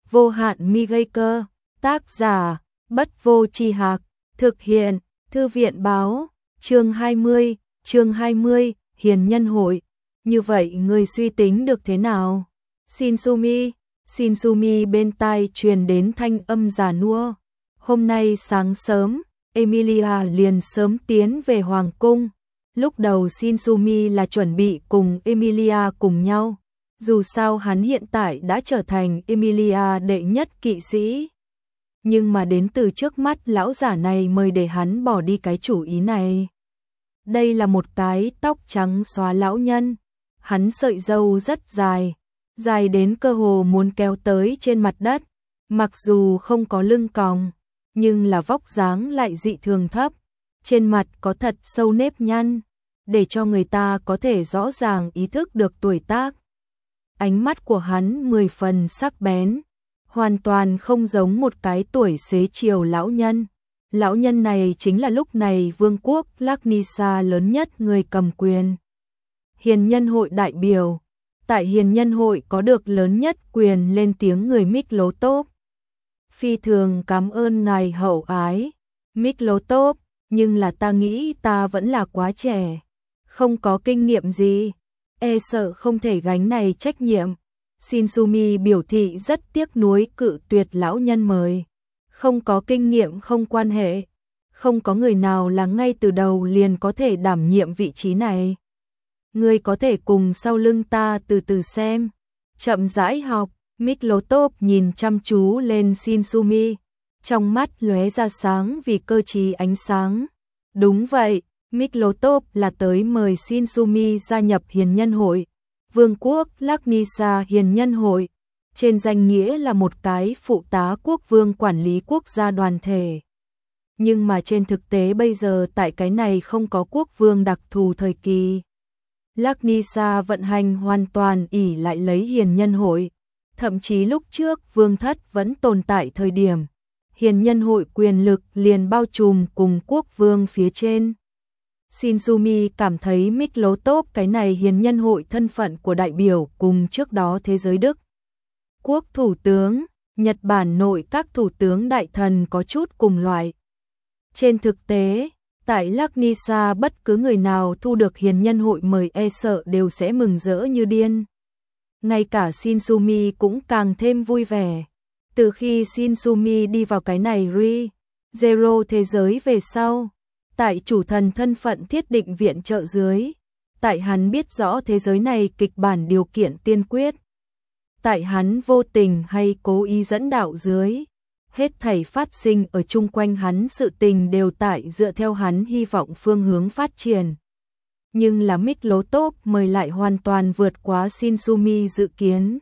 vô hạn mi gây cơ, tác giả, Bất Vô Tri Hạc, thực hiện, Thư viện báo, chương 20, Hiền Nhân Hội. Như vậy người suy tính được thế nào? Shinsumi bên tai truyền đến thanh âm già nua. Hôm nay sáng sớm, Emilia liền sớm tiến về Hoàng cung. Lúc đầu Shinsumi là chuẩn bị cùng Emilia cùng nhau. Dù sao hắn hiện tại đã trở thành Emilia đệ nhất kỵ sĩ. Nhưng mà đến từ trước mắt lão giả này mời để hắn bỏ đi cái chủ ý này. Đây là một cái tóc trắng xóa lão nhân. Hắn sợi râu rất dài, dài đến cơ hồ muốn kéo tới trên mặt đất. Mặc dù không có lưng còng, nhưng là vóc dáng lại dị thường thấp. Trên mặt có thật sâu nếp nhăn, để cho người ta có thể rõ ràng ý thức được tuổi tác. Ánh mắt của hắn 10 phần sắc bén, hoàn toàn không giống một cái tuổi xế chiều lão nhân. Lão nhân này chính là lúc này vương quốc Laknisa lớn nhất người cầm quyền. Hiền Nhân Hội đại biểu. Tại Hiền Nhân Hội có được lớn nhất quyền lên tiếng người Miklotov. Phi thường cảm ơn ngài hậu ái, Miklotov, nhưng là ta nghĩ ta vẫn là quá trẻ, không có kinh nghiệm gì, e sợ không thể gánh này trách nhiệm. Shinsumi biểu thị rất tiếc nuối cự tuyệt lão nhân mời. Không có kinh nghiệm không quan hệ, không có người nào là ngay từ đầu liền có thể đảm nhiệm vị trí này. Ngươi có thể cùng sau lưng ta từ từ xem, chậm rãi học. Miklotov nhìn chăm chú lên Shinsumi, trong mắt lóe ra sáng vì cơ trí ánh sáng. Đúng vậy, Miklotov là tới mời Shinsumi gia nhập Hiền Nhân Hội. Vương quốc Laknisa Hiền Nhân Hội, trên danh nghĩa là một cái phụ tá quốc vương quản lý quốc gia đoàn thể. Nhưng mà trên thực tế bây giờ tại cái này không có quốc vương đặc thù thời kỳ. Laknisa vận hành hoàn toàn ỷ lại lấy Hiền Nhân Hội. Thậm chí lúc trước vương thất vẫn tồn tại thời điểm, Hiền Nhân Hội quyền lực liền bao trùm cùng quốc vương phía trên. Shinsumi cảm thấy Miklotov cái này Hiền Nhân Hội thân phận của đại biểu cùng trước đó thế giới Đức quốc thủ tướng, Nhật Bản nội các thủ tướng đại thần có chút cùng loại. Trên thực tế, tại Laknisa bất cứ người nào thu được Hiền Nhân Hội mời e sợ đều sẽ mừng rỡ như điên. Ngay cả Shinsumi cũng càng thêm vui vẻ. Từ khi Shinsumi đi vào cái này Zero thế giới về sau, tại chủ thần thân phận thiết định viện trợ dưới, tại hắn biết rõ thế giới này kịch bản điều kiện tiên quyết, tại hắn vô tình hay cố ý dẫn đạo dưới, hết thảy phát sinh ở chung quanh hắn sự tình đều tại dựa theo hắn hy vọng phương hướng phát triển. Nhưng là Miklotov mời lại hoàn toàn vượt quá Shinsumi dự kiến.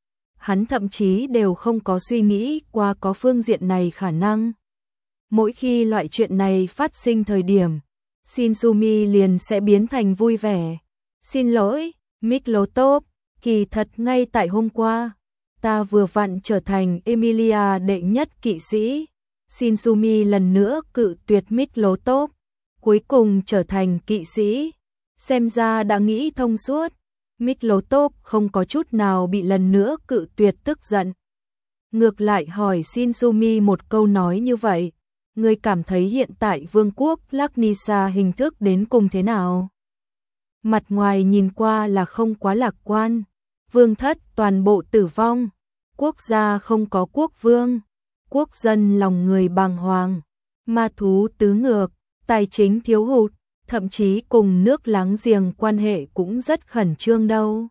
Hắn thậm chí đều không có suy nghĩ qua có phương diện này khả năng. Mỗi khi loại chuyện này phát sinh thời điểm, Shinsumi liền sẽ biến thành vui vẻ. Xin lỗi, Miklotov, kỳ thật ngay tại hôm qua, ta vừa vặn trở thành Emilia đệ nhất kỵ sĩ. Shinsumi lần nữa cự tuyệt Miklotov, cuối cùng trở thành kỵ sĩ. Xem ra đã nghĩ thông suốt. Miklotov không có chút nào bị lần nữa cự tuyệt tức giận. Ngược lại hỏi Shinsumi một câu nói như vậy. Ngươi cảm thấy hiện tại vương quốc Laknisa hình thức đến cùng thế nào? Mặt ngoài nhìn qua là không quá lạc quan. Vương thất toàn bộ tử vong. Quốc gia không có quốc vương. Quốc dân lòng người bàng hoàng. Ma thú tứ ngược. Tài chính thiếu hụt. Thậm chí cùng nước láng giềng quan hệ cũng rất khẩn trương đâu.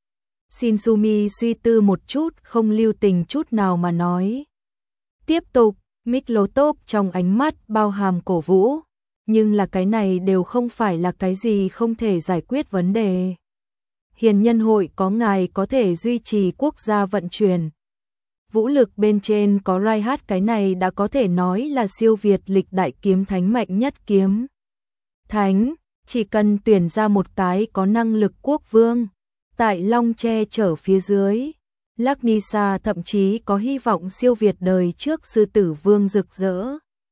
Shinsumi suy tư một chút không lưu tình chút nào mà nói. Tiếp tục, Miklotov trong ánh mắt bao hàm cổ vũ, nhưng là cái này đều không phải là cái gì không thể giải quyết vấn đề. Hiền Nhân Hội có ngài có thể duy trì quốc gia vận chuyển. Vũ lực bên trên có Raihat cái này đã có thể nói là siêu việt lịch đại kiếm thánh mạnh nhất kiếm thánh, chỉ cần tuyển ra một cái có năng lực quốc vương, tại Long che chở phía dưới, Laknisa thậm chí có hy vọng siêu việt đời trước sư tử vương rực rỡ.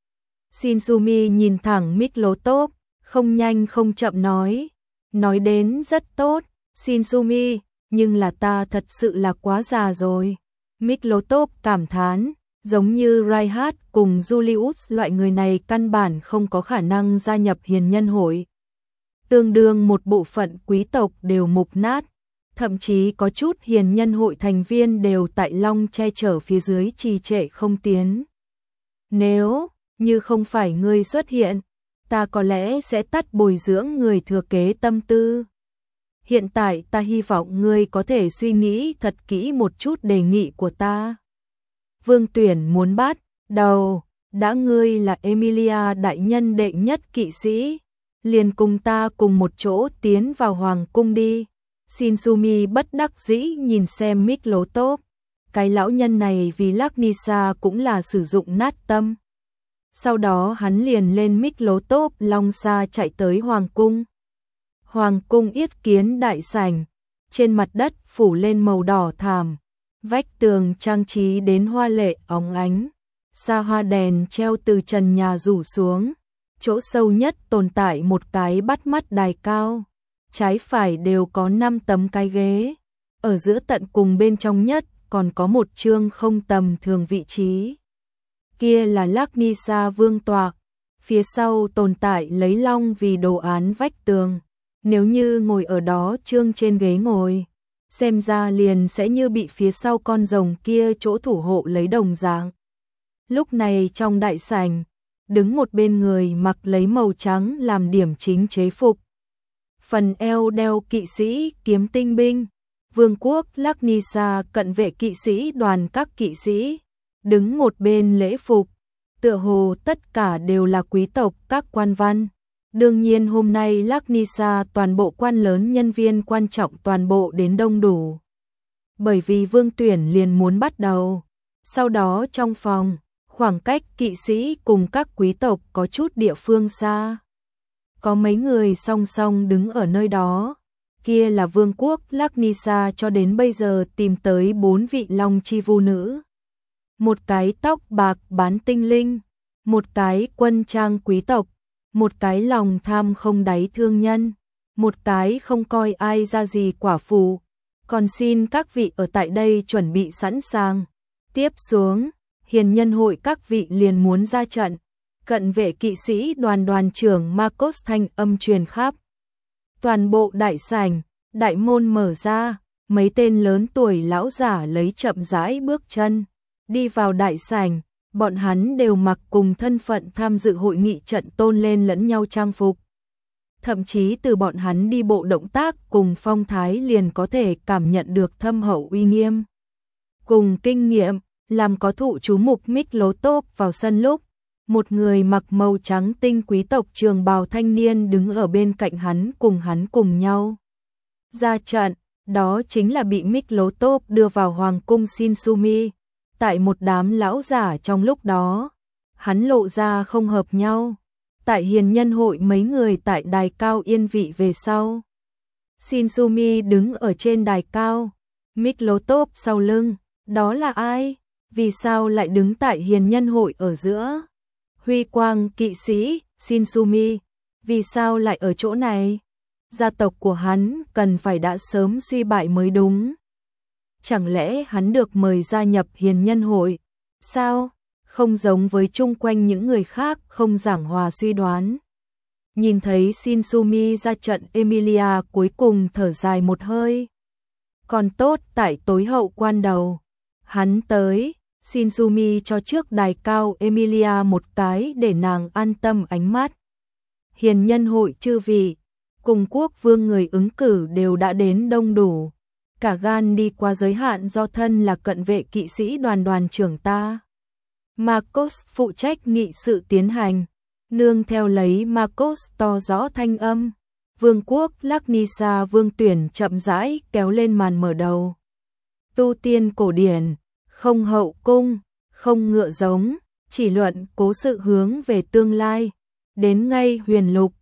Shinsumi nhìn thẳng Miklotov, không nhanh không chậm nói đến rất tốt, Shinsumi, nhưng là ta thật sự là quá già rồi. Miklotov cảm thán, giống như Reinhardt cùng Julius, loại người này căn bản không có khả năng gia nhập hiền nhân hội. Tương đương một bộ phận quý tộc đều mục nát, thậm chí có chút hiền nhân hội thành viên đều tại Long che chở phía dưới trì trệ không tiến. Nếu như không phải ngươi xuất hiện, ta có lẽ sẽ tắt bồi dưỡng người thừa kế tâm tư. Hiện tại ta hy vọng ngươi có thể suy nghĩ thật kỹ một chút đề nghị của ta. Vương Tuyển muốn bắt đầu, đã ngươi là Emilia đại nhân đệ nhất kỵ sĩ, liền cùng ta cùng một chỗ tiến vào hoàng cung đi. Shinsumi bất đắc dĩ nhìn xem Miklotov, cái lão nhân này vì Laknisa cũng là sử dụng nát tâm. Sau đó hắn liền lên Miklotov long xa chạy tới hoàng cung. Hoàng cung yết kiến đại sảnh, trên mặt đất phủ lên màu đỏ thảm, vách tường trang trí đến hoa lệ óng ánh, xa hoa đèn treo từ trần nhà rủ xuống, chỗ sâu nhất tồn tại một cái bắt mắt đài cao, trái phải đều có 5 tấm cái ghế, ở giữa tận cùng bên trong nhất còn có một chương không tầm thường vị trí. Kia là Laknisa vương tọa, phía sau tồn tại lấy long vì đồ án vách tường. Nếu như ngồi ở đó trương trên ghế ngồi, xem ra liền sẽ như bị phía sau con rồng kia chỗ thủ hộ lấy đồng dạng. Lúc này trong đại sảnh, đứng một bên người mặc lấy màu trắng làm điểm chính chế phục. Phần eo đeo kỵ sĩ kiếm tinh binh, vương quốc Laknisa cận vệ kỵ sĩ đoàn các kỵ sĩ, đứng một bên lễ phục, tựa hồ tất cả đều là quý tộc các quan văn. Đương nhiên hôm nay Laknisa toàn bộ quan lớn nhân viên quan trọng toàn bộ đến đông đủ. Bởi vì Vương Tuyển liền muốn bắt đầu. Sau đó trong phòng, khoảng cách kỵ sĩ cùng các quý tộc có chút địa phương xa. Có mấy người song song đứng ở nơi đó. Kia là vương quốc Laknisa cho đến bây giờ tìm tới 4 vị long chi vu nữ. Một cái tóc bạc bán tinh linh, một cái quân trang quý tộc, một cái lòng tham không đáy thương nhân, một cái không coi ai ra gì quả phụ. Còn xin các vị ở tại đây chuẩn bị sẵn sàng. Tiếp xuống, hiền nhân hội các vị liền muốn ra trận. Cận vệ kỵ sĩ đoàn đoàn trưởng Marcos thanh âm truyền khắp. Toàn bộ đại sảnh, đại môn mở ra, mấy tên lớn tuổi lão giả lấy chậm rãi bước chân, đi vào đại sảnh. Bọn hắn đều mặc cùng thân phận tham dự hội nghị trận tôn lên lẫn nhau trang phục. Thậm chí từ bọn hắn đi bộ động tác cùng phong thái liền có thể cảm nhận được thâm hậu uy nghiêm. Cùng kinh nghiệm, làm có thụ chú mục Miklotov vào sân lúc, một người mặc màu trắng tinh quý tộc trường bào thanh niên đứng ở bên cạnh hắn cùng nhau. Ra trận, đó chính là bị Miklotov đưa vào hoàng cung Shinsumi. Tại một đám lão giả trong lúc đó, hắn lộ ra không hợp nhau. Tại hiền nhân hội mấy người tại đài cao yên vị về sau. Shinsumi đứng ở trên đài cao, Miklotov sau lưng, đó là ai? Vì sao lại đứng tại hiền nhân hội ở giữa? Huy quang kỵ sĩ, Shinsumi, vì sao lại ở chỗ này? Gia tộc của hắn cần phải đã sớm suy bại mới đúng. Chẳng lẽ hắn được mời gia nhập hiền nhân hội? Sao? Không giống với chung quanh những người khác không giảng hòa suy đoán. Nhìn thấy Shinsumi ra trận, Emilia cuối cùng thở dài một hơi. Còn tốt tại tối hậu quan đầu. Hắn tới, Shinsumi cho trước đài cao Emilia một cái để nàng an tâm ánh mắt. Hiền nhân hội chư vị, cùng quốc vương người ứng cử đều đã đến đông đủ. Cả gan đi qua giới hạn do thân là cận vệ kỵ sĩ đoàn đoàn trưởng ta. Marcos phụ trách nghị sự tiến hành, nương theo lấy Marcos to rõ thanh âm. Vương quốc Laknisa Vương Tuyển chậm rãi kéo lên màn mở đầu. Tu tiên cổ điển, không hậu cung, không ngựa giống, chỉ luận cố sự hướng về tương lai. Đến ngay huyền lục,